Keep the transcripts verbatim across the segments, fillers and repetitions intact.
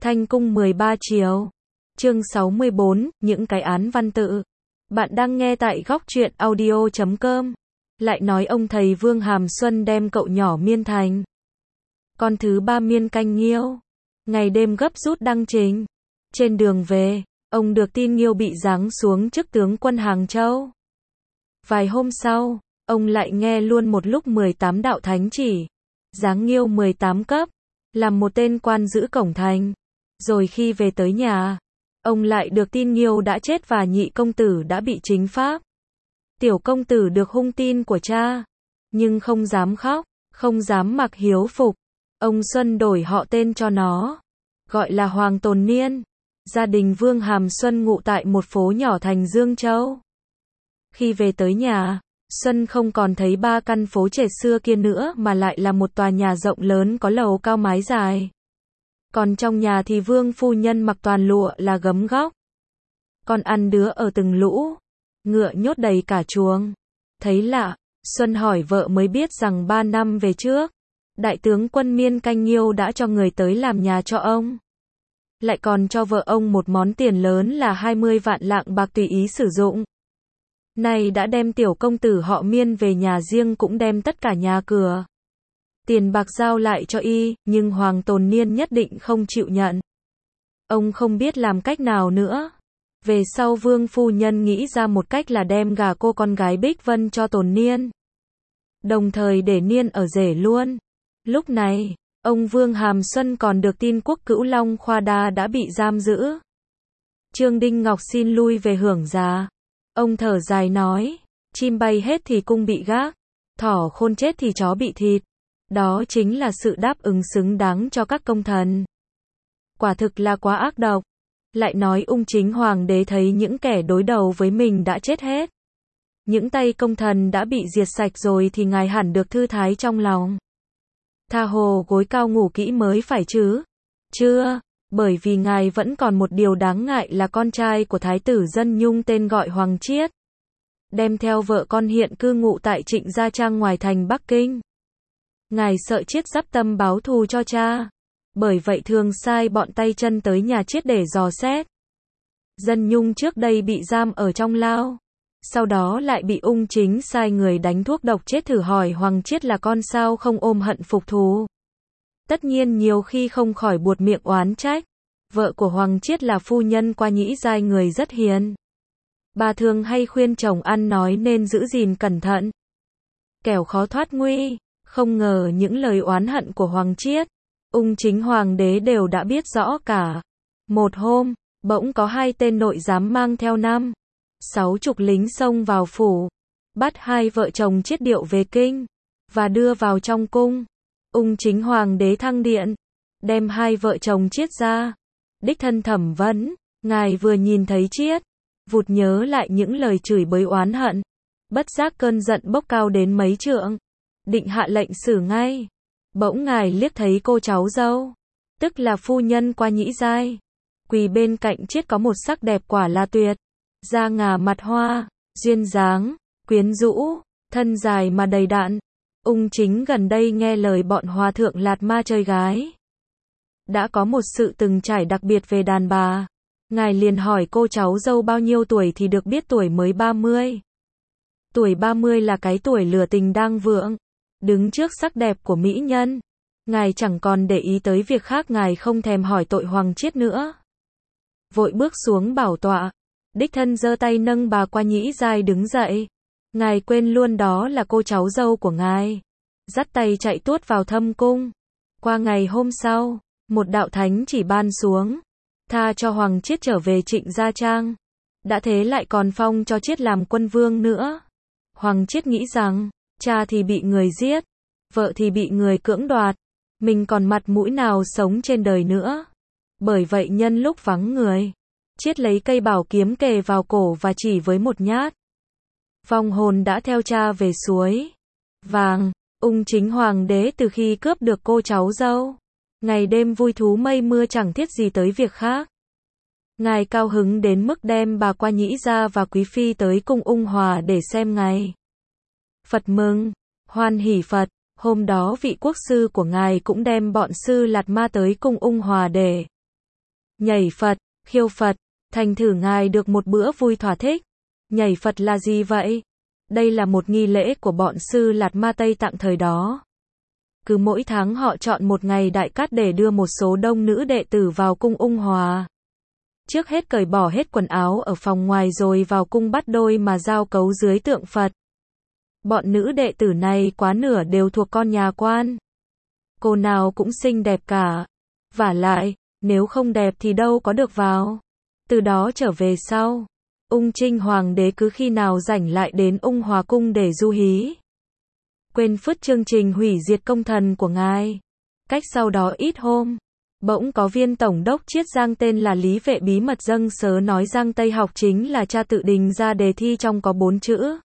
Thanh cung mười ba chiều. Chương sáu mươi bốn, những cái án văn tự. Bạn đang nghe tại góc truyện audio chấm com. Lại nói ông thầy Vương Hàm Xuân đem cậu nhỏ Miên Thành, con thứ ba Miên Canh Nghiêu, ngày đêm gấp rút đăng trình. Trên đường về, ông được tin Nghiêu bị giáng xuống chức tướng quân Hàng Châu. Vài hôm sau, ông lại nghe luôn một lúc mười tám đạo thánh chỉ, giáng Nghiêu mười tám cấp, làm một tên quan giữ cổng thành. Rồi khi về tới nhà, ông lại được tin Nghiêu đã chết và nhị công tử đã bị chính pháp. Tiểu công tử được hung tin của cha, nhưng không dám khóc, không dám mặc hiếu phục. Ông Xuân đổi họ tên cho nó, gọi là Hoàng Tồn Niên. Gia đình Vương Hàm Xuân ngụ tại một phố nhỏ thành Dương Châu. Khi về tới nhà, Xuân không còn thấy ba căn phố trẻ xưa kia nữa mà lại là một tòa nhà rộng lớn có lầu cao mái dài. Còn trong nhà thì Vương phu nhân mặc toàn lụa là gấm góc. Con ăn đứa ở từng lũ, ngựa nhốt đầy cả chuồng. Thấy lạ, Xuân hỏi vợ mới biết rằng ba năm về trước, đại tướng quân Miên Canh Nghiêu đã cho người tới làm nhà cho ông. Lại còn cho vợ ông một món tiền lớn là hai mươi vạn lạng bạc tùy ý sử dụng. Này đã đem tiểu công tử họ Miên về nhà riêng cũng đem tất cả nhà cửa, tiền bạc giao lại cho y, nhưng Hoàng Tồn Niên nhất định không chịu nhận. Ông không biết làm cách nào nữa. Về sau Vương phu nhân nghĩ ra một cách là đem gả cô con gái Bích Vân cho Tồn Niên, đồng thời để Niên ở rể luôn. Lúc này, ông Vương Hàm Xuân còn được tin Quốc Cữu Long Khoa Đa đã bị giam giữ. Trương Đinh Ngọc xin lui về hưởng giá. Ông thở dài nói, chim bay hết thì cung bị gác, thỏ khôn chết thì chó bị thịt. Đó chính là sự đáp ứng xứng đáng cho các công thần. Quả thực là quá ác độc. Lại nói ung chính hoàng đế thấy những kẻ đối đầu với mình đã chết hết, những tay công thần đã bị diệt sạch rồi thì ngài hẳn được thư thái trong lòng. Tha hồ gối cao ngủ kỹ mới phải chứ. Chưa, bởi vì ngài vẫn còn một điều đáng ngại là con trai của thái tử Dân Nhung tên gọi Hoàng Chiết, đem theo vợ con hiện cư ngụ tại Trịnh Gia Trang ngoài thành Bắc Kinh. Ngài sợ Chiết dắp tâm báo thù cho cha, bởi vậy thường sai bọn tay chân tới nhà Chiết để dò xét. Dân Nhung trước đây bị giam ở trong lao, sau đó lại bị ung chính sai người đánh thuốc độc chết thử hỏi Hoàng Chiết là con sao không ôm hận phục thù. Tất nhiên nhiều khi không khỏi buột miệng oán trách. Vợ của Hoàng Chiết là phu nhân Qua Nhĩ Giai, người rất hiền. Bà thường hay khuyên chồng ăn nói nên giữ gìn cẩn thận, kẻo khó thoát nguy. Không ngờ những lời oán hận của Hoàng Chiết, ung chính hoàng đế đều đã biết rõ cả. Một hôm, bỗng có hai tên nội giám mang theo năm, sáu chục lính xông vào phủ, bắt hai vợ chồng Chiết điệu về kinh, và đưa vào trong cung. Ung chính hoàng đế thăng điện, đem hai vợ chồng Chiết ra, đích thân thẩm vấn. Ngài vừa nhìn thấy Chiết, vụt nhớ lại những lời chửi bới oán hận, bất giác cơn giận bốc cao đến mấy trượng, định hạ lệnh xử ngay. Bỗng ngài liếc thấy cô cháu dâu, tức là phu nhân Qua Nhĩ Giai, quỳ bên cạnh Chiết có một sắc đẹp quả là tuyệt, da ngà mặt hoa, duyên dáng, quyến rũ, thân dài mà đầy đặn. Ung chính gần đây nghe lời bọn hòa thượng Lạt Ma chơi gái, đã có một sự từng trải đặc biệt về đàn bà. Ngài liền hỏi cô cháu dâu bao nhiêu tuổi thì được biết tuổi mới ba mươi. Tuổi ba mươi là cái tuổi lửa tình đang vượng, đứng trước sắc đẹp của mỹ nhân. Ngài chẳng còn để ý tới việc khác, ngài không thèm hỏi tội Hoàng Chiết nữa, vội bước xuống bảo tọa, đích thân giơ tay nâng bà Qua Nhĩ Giai đứng dậy. Ngài quên luôn đó là cô cháu dâu của ngài, dắt tay chạy tuốt vào thâm cung. Qua ngày hôm sau, một đạo thánh chỉ ban xuống, tha cho Hoàng Chiết trở về Trịnh Gia Trang. Đã thế lại còn phong cho Chiết làm quân vương nữa. Hoàng Chiết nghĩ rằng, cha thì bị người giết, vợ thì bị người cưỡng đoạt, mình còn mặt mũi nào sống trên đời nữa. Bởi vậy nhân lúc vắng người, Chiết lấy cây bảo kiếm kề vào cổ và chỉ với một nhát, vong hồn đã theo cha về suối vàng. Ung chính hoàng đế từ khi cướp được cô cháu dâu, ngày đêm vui thú mây mưa chẳng thiết gì tới việc khác. Ngài cao hứng đến mức đem bà Qua Nhĩ Gia và quý phi tới cung ung hòa để xem ngày Phật mừng, hoan hỷ Phật. Hôm đó vị quốc sư của ngài cũng đem bọn sư Lạt Ma tới cung ung hòa để nhảy Phật, khiêu Phật, thành thử ngài được một bữa vui thỏa thích. Nhảy Phật là gì vậy? Đây là một nghi lễ của bọn Sư Lạt Ma Tây Tạng thời đó. Cứ mỗi tháng họ chọn một ngày đại cát để đưa một số đông nữ đệ tử vào cung ung hòa. Trước hết cởi bỏ hết quần áo ở phòng ngoài rồi vào cung bắt đôi mà giao cấu dưới tượng Phật. Bọn nữ đệ tử này quá nửa đều thuộc con nhà quan. Cô nào cũng xinh đẹp cả. Vả lại, nếu không đẹp thì đâu có được vào. Từ đó trở về sau, Ung Trinh Hoàng đế cứ khi nào rảnh lại đến Ung Hòa Cung để du hí. Quên phứt chương trình hủy diệt công thần của ngài. Cách sau đó ít hôm, bỗng có viên tổng đốc Chiết Giang tên là Lý Vệ bí mật dâng sớ nói Giang Tây học chính là cha tự Đình ra đề thi trong có bốn chữ.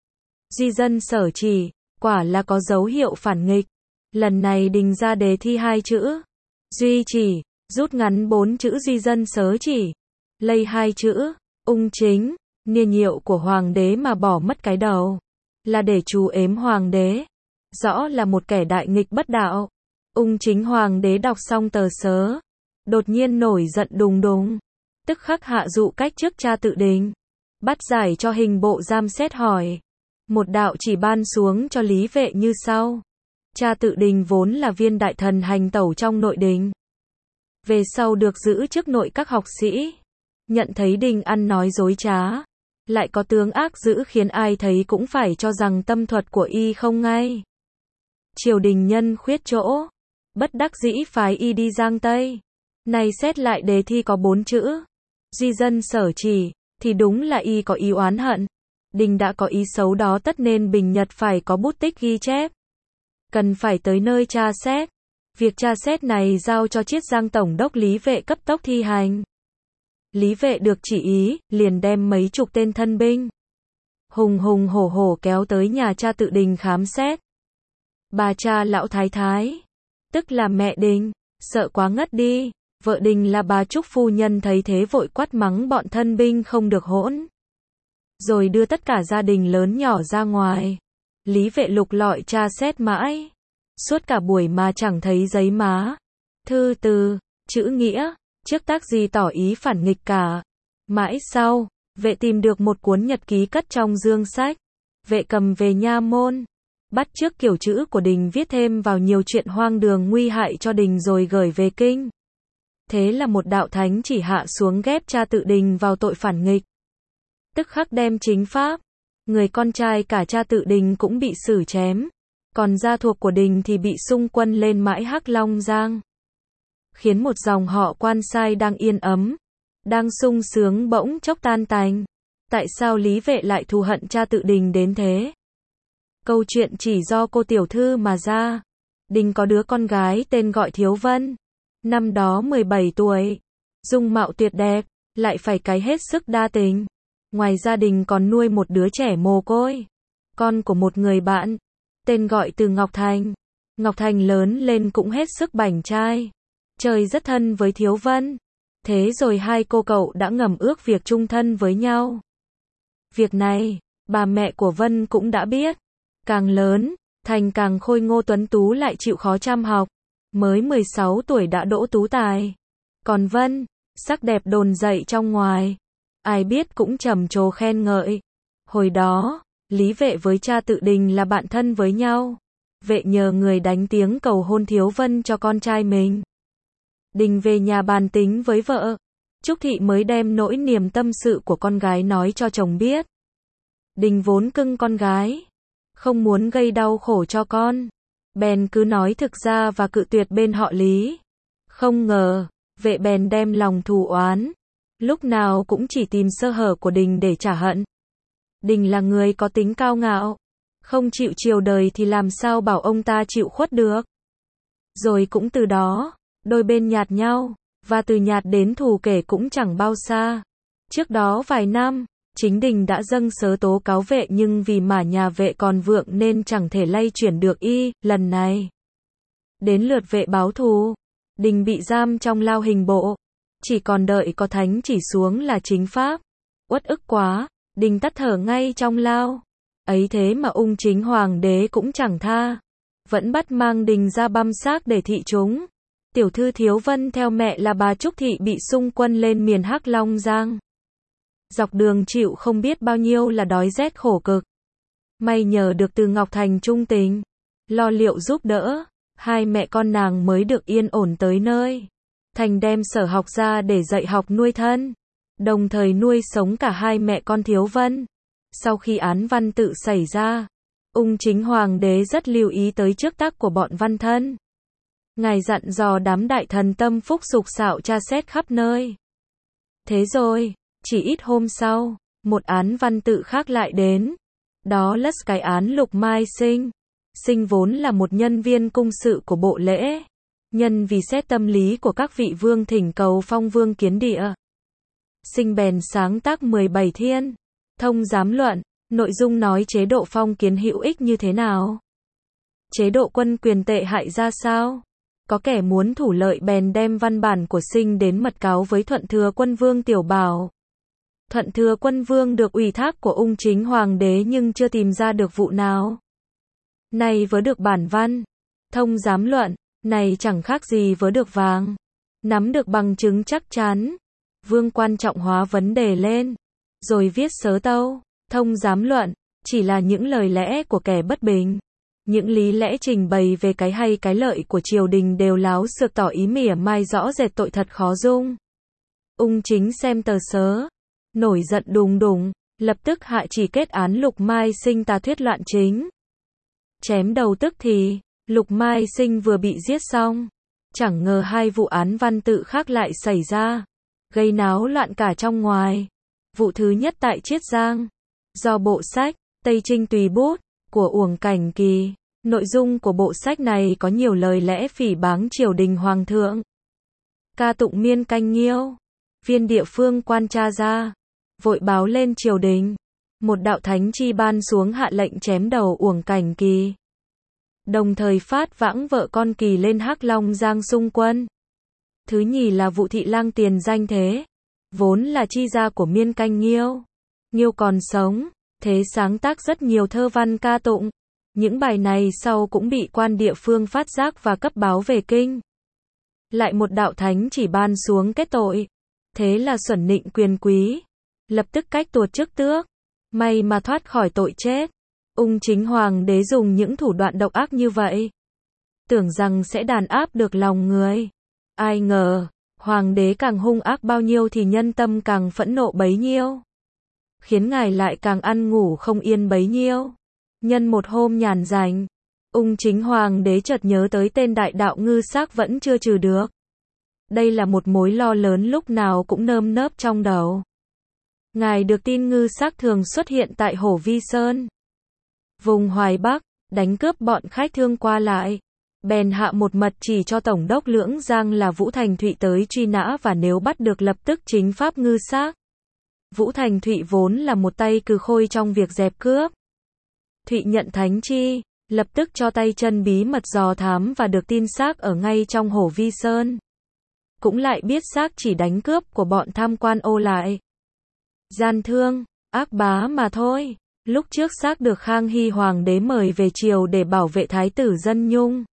Di dân sở chỉ, quả là có dấu hiệu phản nghịch. Lần này Đình ra đề thi hai chữ. Duy chỉ, rút ngắn bốn chữ di dân sớ chỉ. Lây hai chữ, ung chính, niên hiệu của hoàng đế mà bỏ mất cái đầu. Là để trù ếm hoàng đế. Rõ là một kẻ đại nghịch bất đạo. Ung chính hoàng đế đọc xong tờ sớ. Đột nhiên nổi giận đùng đùng. Tức khắc hạ dụ cách chức cha tự Đình. Bắt giải cho hình bộ giam xét hỏi. Một đạo chỉ ban xuống cho Lý Vệ như sau. Cha tự Đình vốn là viên đại thần hành tẩu trong nội đình. Về sau được giữ chức nội các học sĩ. Nhận thấy Đình ăn nói dối trá. Lại có tướng ác dữ khiến ai thấy cũng phải cho rằng tâm thuật của y không ngay. Triều đình nhân khuyết chỗ. Bất đắc dĩ phái y đi Giang Tây. Này xét lại đề thi có bốn chữ. Di dân sở chỉ, thì đúng là y có ý oán hận. Đình đã có ý xấu đó tất nên Bình Nhật phải có bút tích ghi chép. Cần phải tới nơi tra xét. Việc tra xét này giao cho Chiết Giang tổng đốc Lý Vệ cấp tốc thi hành. Lý Vệ được chỉ ý, liền đem mấy chục tên thân binh. Hùng hùng hổ hổ kéo tới nhà cha tự Đình khám xét. Bà cha lão thái thái, tức là mẹ Đình, sợ quá ngất đi. Vợ Đình là bà Trúc phu nhân thấy thế vội quát mắng bọn thân binh không được hỗn. Rồi đưa tất cả gia đình lớn nhỏ ra ngoài. Lý Vệ lục lọi tra xét mãi. Suốt cả buổi mà chẳng thấy giấy má, thư từ, chữ nghĩa, trước tác gì tỏ ý phản nghịch cả. Mãi sau, Vệ tìm được một cuốn nhật ký cất trong dương sách. Vệ cầm về nha môn. Bắt chước kiểu chữ của Đình viết thêm vào nhiều chuyện hoang đường nguy hại cho Đình rồi gửi về kinh. Thế là một đạo thánh chỉ hạ xuống ghép cha tự Đình vào tội phản nghịch. Tức khắc đem chính pháp. Người con trai cả cha tự Đình cũng bị xử chém. Còn gia thuộc của Đình thì bị xung quân lên mãi Hắc Long Giang. Khiến một dòng họ quan sai đang yên ấm, đang sung sướng bỗng chốc tan tành. Tại sao Lý Vệ lại thù hận cha tự Đình đến thế? Câu chuyện chỉ do cô tiểu thư mà ra. Đình có đứa con gái tên gọi Thiếu Vân. Năm đó mười bảy tuổi. Dung mạo tuyệt đẹp, lại phải cái hết sức đa tình. Ngoài gia đình còn nuôi một đứa trẻ mồ côi. Con của một người bạn. Tên gọi từ Ngọc Thành. Ngọc Thành lớn lên cũng hết sức bảnh trai. Trời rất thân với Thiếu Vân. Thế rồi hai cô cậu đã ngầm ước việc chung thân với nhau. Việc này, bà mẹ của Vân cũng đã biết. Càng lớn, Thành càng khôi ngô tuấn tú lại chịu khó chăm học. Mới mười sáu tuổi đã đỗ tú tài. Còn Vân, sắc đẹp đồn dậy trong ngoài. Ai biết cũng trầm trồ khen ngợi. Hồi đó, Lý Vệ với cha tự Đình là bạn thân với nhau. Vệ nhờ người đánh tiếng cầu hôn Thiếu Vân cho con trai mình. Đình về nhà bàn tính với vợ. Trúc Thị mới đem nỗi niềm tâm sự của con gái nói cho chồng biết. Đình vốn cưng con gái, không muốn gây đau khổ cho con. Bèn cứ nói thực ra và cự tuyệt bên họ Lý. Không ngờ, Vệ bèn đem lòng thù oán. Lúc nào cũng chỉ tìm sơ hở của Đình để trả hận. Đình là người có tính cao ngạo. Không chịu chiều đời thì làm sao bảo ông ta chịu khuất được. Rồi cũng từ đó, đôi bên nhạt nhau. Và từ nhạt đến thù kể cũng chẳng bao xa. Trước đó vài năm, chính Đình đã dâng sớ tố cáo Vệ nhưng vì mả nhà Vệ còn vượng nên chẳng thể lay chuyển được y. Lần này, đến lượt Vệ báo thù. Đình bị giam trong lao hình bộ. Chỉ còn đợi có thánh chỉ xuống là chính pháp. Uất ức quá, Đình tắt thở ngay trong lao. Ấy thế mà ung chính hoàng đế cũng chẳng tha. Vẫn bắt mang Đình ra băm xác để thị chúng. Tiểu thư Thiếu Vân theo mẹ là bà Trúc Thị bị xung quân lên miền Hắc Long Giang. Dọc đường chịu không biết bao nhiêu là đói rét khổ cực. May nhờ được Từ Ngọc Thành trung tình, lo liệu giúp đỡ, hai mẹ con nàng mới được yên ổn tới nơi. Thành đem sở học ra để dạy học nuôi thân, đồng thời nuôi sống cả hai mẹ con Thiếu Vân. Sau khi án văn tự xảy ra, Ung Chính Hoàng đế rất lưu ý tới trước tác của bọn văn thân. Ngài dặn dò đám đại thần tâm phúc sục sạo tra xét khắp nơi. Thế rồi, chỉ ít hôm sau, một án văn tự khác lại đến. Đó là cái án Lục Mai Sinh. Sinh vốn là một nhân viên cung sự của bộ lễ. Nhân vì xét tâm lý của các vị vương thỉnh cầu phong vương kiến địa. Sinh bèn sáng tác mười bảy thiên, thông giám luận, nội dung nói chế độ phong kiến hữu ích như thế nào. Chế độ quân quyền tệ hại ra sao. Có kẻ muốn thủ lợi bèn đem văn bản của Sinh đến mật cáo với Thuận Thừa Quân Vương Tiểu Bảo. Thuận Thừa Quân Vương được ủy thác của Ung Chính Hoàng đế nhưng chưa tìm ra được vụ nào. Này với được bản văn, thông giám luận, này chẳng khác gì với được vàng. Nắm được bằng chứng chắc chắn, Vương quan trọng hóa vấn đề lên, rồi viết sớ tâu, thông giám luận, chỉ là những lời lẽ của kẻ bất bình. Những lý lẽ trình bày về cái hay cái lợi của triều đình đều láo xược tỏ ý mỉa mai rõ rệt tội thật khó dung. Ung Chính xem tờ sớ, nổi giận đùng đùng, lập tức hạ chỉ kết án Lục Mai Sinh tà thuyết loạn chính. Chém đầu tức thì, Lục Mai Sinh vừa bị giết xong, chẳng ngờ hai vụ án văn tự khác lại xảy ra, gây náo loạn cả trong ngoài. Vụ thứ nhất tại Chiết Giang, do bộ sách Tây Trinh tùy bút của Uổng Cảnh Kỳ. Nội dung của bộ sách này có nhiều lời lẽ phỉ báng triều đình hoàng thượng, ca tụng Miên Canh Nghiêu. Viên địa phương quan tra ra, vội báo lên triều đình. Một đạo thánh chi ban xuống hạ lệnh chém đầu Uổng Cảnh Kỳ, đồng thời phát vãng vợ con Kỳ lên Hắc Long Giang xung quân. Thứ nhì là vụ thị lang Tiền Danh Thế, vốn là chi gia của Miên Canh Nghiêu. Nghiêu còn sống, Thế sáng tác rất nhiều thơ văn ca tụng. Những bài này sau cũng bị quan địa phương phát giác và cấp báo về kinh. Lại một đạo thánh chỉ ban xuống kết tội. Thế là xuẩn nịnh quyền quý, lập tức cách tuột chức tước. May mà thoát khỏi tội chết. Ung Chính Hoàng đế dùng những thủ đoạn độc ác như vậy, tưởng rằng sẽ đàn áp được lòng người. Ai ngờ, Hoàng đế càng hung ác bao nhiêu thì nhân tâm càng phẫn nộ bấy nhiêu, khiến ngài lại càng ăn ngủ không yên bấy nhiêu. Nhân một hôm nhàn rảnh, Ung Chính Hoàng đế chợt nhớ tới tên đại đạo Ngư Xác vẫn chưa trừ được. Đây là một mối lo lớn lúc nào cũng nơm nớp trong đầu. Ngài được tin Ngư Xác thường xuất hiện tại Hổ Vi Sơn, vùng Hoài Bắc, đánh cướp bọn khách thương qua lại. Bèn hạ một mật chỉ cho Tổng đốc Lưỡng Giang là Vũ Thành Thụy tới truy nã và nếu bắt được lập tức chính pháp Ngư Xác. Vũ Thành Thụy vốn là một tay cừ khôi trong việc dẹp cướp. Thụy nhận thánh chi, lập tức cho tay chân bí mật dò thám và được tin xác ở ngay trong Hổ Vi Sơn. Cũng lại biết xác chỉ đánh cướp của bọn tham quan ô lại. Gian thương, ác bá mà thôi. Lúc trước xác được Khang Hy Hoàng đế mời về triều để bảo vệ thái tử Dân Nhung.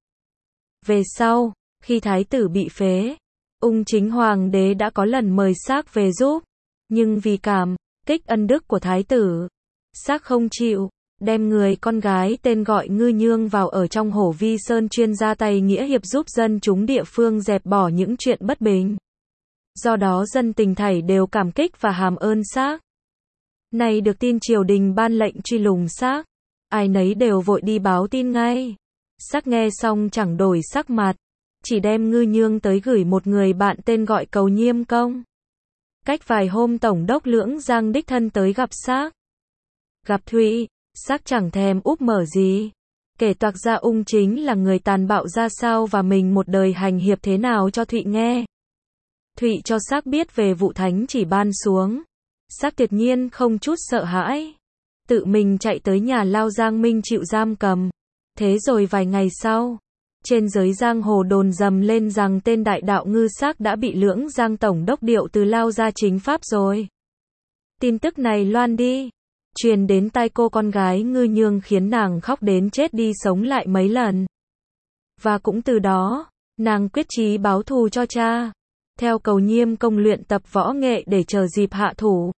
Về sau, khi thái tử bị phế, Ung Chính Hoàng đế đã có lần mời xác về giúp. Nhưng vì cảm kích ân đức của thái tử, xác không chịu, đem người con gái tên gọi Ngư Nhương vào ở trong Hổ Vi Sơn chuyên ra tay nghĩa hiệp giúp dân chúng địa phương dẹp bỏ những chuyện bất bình. Do đó dân tình thảy đều cảm kích và hàm ơn xác. Này được tin triều đình ban lệnh truy lùng xác, ai nấy đều vội đi báo tin ngay. Xác nghe xong chẳng đổi sắc mặt, chỉ đem Ngư Nhương tới gửi một người bạn tên gọi Cầu Nhiêm Công. Cách vài hôm Tổng đốc Lưỡng Giang đích thân tới gặp xác. Gặp Thụy, xác chẳng thèm úp mở gì, kể toạc ra Ung Chính là người tàn bạo ra sao và mình một đời hành hiệp thế nào cho Thụy nghe. Thụy cho xác biết về vụ thánh chỉ ban xuống. Xác tuyệt nhiên không chút sợ hãi, tự mình chạy tới nhà lao Giang Minh chịu giam cầm. Thế rồi vài ngày sau, trên giới giang hồ đồn dầm lên rằng tên đại đạo Ngư Xác đã bị Lưỡng Giang tổng đốc điệu từ lao ra chính pháp rồi. Tin tức này loan đi, truyền đến tai cô con gái Ngư Nhương khiến nàng khóc đến chết đi sống lại mấy lần. Và cũng từ đó, Nàng quyết chí báo thù cho cha. Theo Cầu Nhiêm công luyện tập võ nghệ để chờ dịp hạ thủ.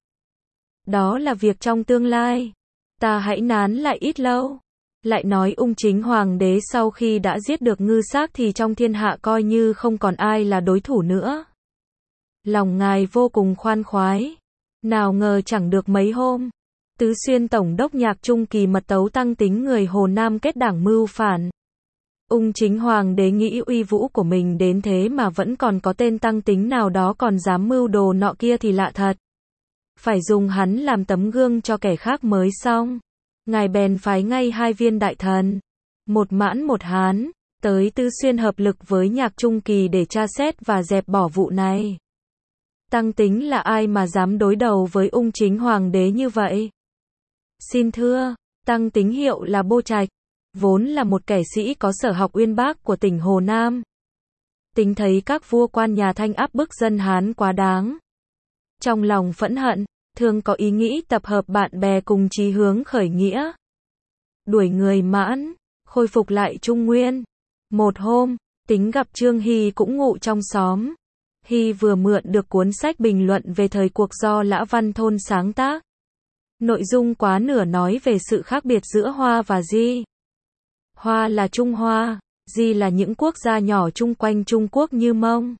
Đó là việc trong tương lai. Ta hãy nán lại ít lâu. Lại nói ung chính hoàng đế sau khi đã giết được Ngư Xác thì trong thiên hạ coi như không còn ai là đối thủ nữa. Lòng ngài vô cùng khoan khoái. Nào ngờ chẳng được mấy hôm. Tứ Xuyên tổng đốc Nhạc Trung Kỳ mật tấu Tăng Tính người Hồ Nam kết đảng mưu phản. Ung chính hoàng đế nghĩ uy vũ của mình đến thế mà vẫn còn có tên Tăng Tính nào đó còn dám mưu đồ nọ kia thì lạ thật. Phải dùng hắn làm tấm gương cho kẻ khác mới xong. Ngài bèn phái ngay hai viên đại thần, một Mãn một Hán, tới Tứ Xuyên hợp lực với Nhạc Trung Kỳ để tra xét và dẹp bỏ vụ này. Tăng Tính là ai mà dám đối đầu với ung chính hoàng đế như vậy? Xin thưa, Tăng Tính hiệu là Bô Trạch, vốn là một kẻ sĩ có sở học uyên bác của tỉnh Hồ Nam. Tính thấy các vua quan nhà Thanh áp bức dân Hán quá đáng. Trong lòng phẫn hận, thường có ý nghĩ tập hợp bạn bè cùng chí hướng khởi nghĩa. Đuổi người Mãn, khôi phục lại Trung Nguyên. Một hôm, Tính gặp Trương Hy cũng ngụ trong xóm. Hy vừa mượn được cuốn sách bình luận về thời cuộc do Lã Văn Thôn sáng tác. Nội dung quá nửa nói về sự khác biệt giữa Hoa và Di. Hoa là Trung Hoa, Di là những quốc gia nhỏ chung quanh Trung Quốc như Mông,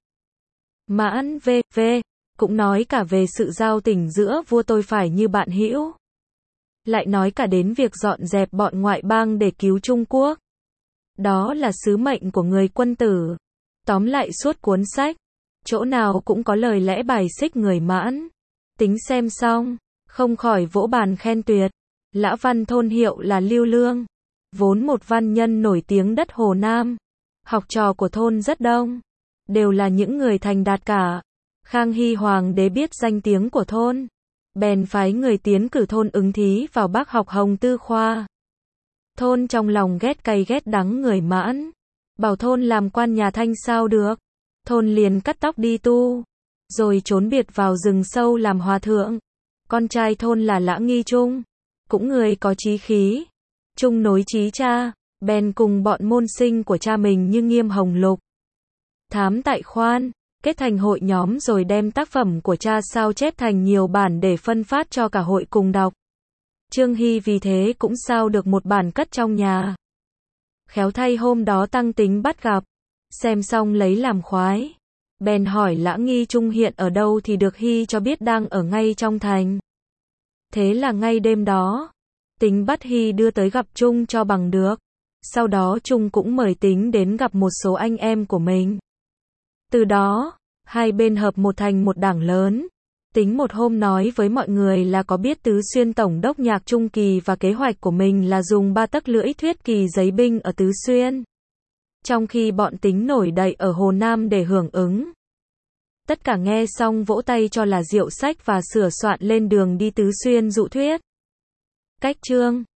Mãn vân vân cũng nói cả về sự giao tình giữa vua tôi phải như bạn hữu. Lại nói cả đến việc dọn dẹp bọn ngoại bang để cứu Trung Quốc. Đó là sứ mệnh của người quân tử. Tóm lại suốt cuốn sách, chỗ nào cũng có lời lẽ bài xích người Mãn. Tính xem xong, không khỏi vỗ bàn khen tuyệt. Lã Văn Thôn hiệu là Lưu Lương, vốn một văn nhân nổi tiếng đất Hồ Nam. Học trò của Thôn rất đông, đều là những người thành đạt cả. Khang Hy hoàng đế biết danh tiếng của Thôn, bèn phái người tiến cử Thôn ứng thí vào Bác học Hồng Tư khoa. Thôn trong lòng ghét cay ghét đắng người Mãn, bảo Thôn làm quan nhà Thanh sao được. Thôn liền cắt tóc đi tu, rồi trốn biệt vào rừng sâu làm hòa thượng. Con trai Thôn là Lã Nghi Trung, cũng người có chí khí. Trung nối chí cha, bèn cùng bọn môn sinh của cha mình như Nghiêm Hồng Lục, Thám Tại Khoan, kết thành hội nhóm rồi đem tác phẩm của cha sao chép thành nhiều bản để phân phát cho cả hội cùng đọc. Trương Hy vì thế cũng sao được một bản cất trong nhà. Khéo thay hôm đó Tăng Tính bắt gặp, xem xong lấy làm khoái. Bèn hỏi Lã Nghi Trung hiện ở đâu thì được Hy cho biết đang ở ngay trong thành. Thế là ngay đêm đó, Tính bắt Hy đưa tới gặp Trung cho bằng được. Sau đó Trung cũng mời Tính đến gặp một số anh em của mình. Từ đó, hai bên hợp một thành một đảng lớn. Tính một hôm nói với mọi người là có biết Tứ Xuyên tổng đốc Nhạc Trung Kỳ và kế hoạch của mình là dùng ba tấc lưỡi thuyết kỳ giấy binh ở Tứ Xuyên. Trong khi bọn Tính nổi đậy ở Hồ Nam để hưởng ứng. Tất cả nghe xong vỗ tay cho là diệu sách và sửa soạn lên đường đi Tứ Xuyên dụ thuyết. Cách chương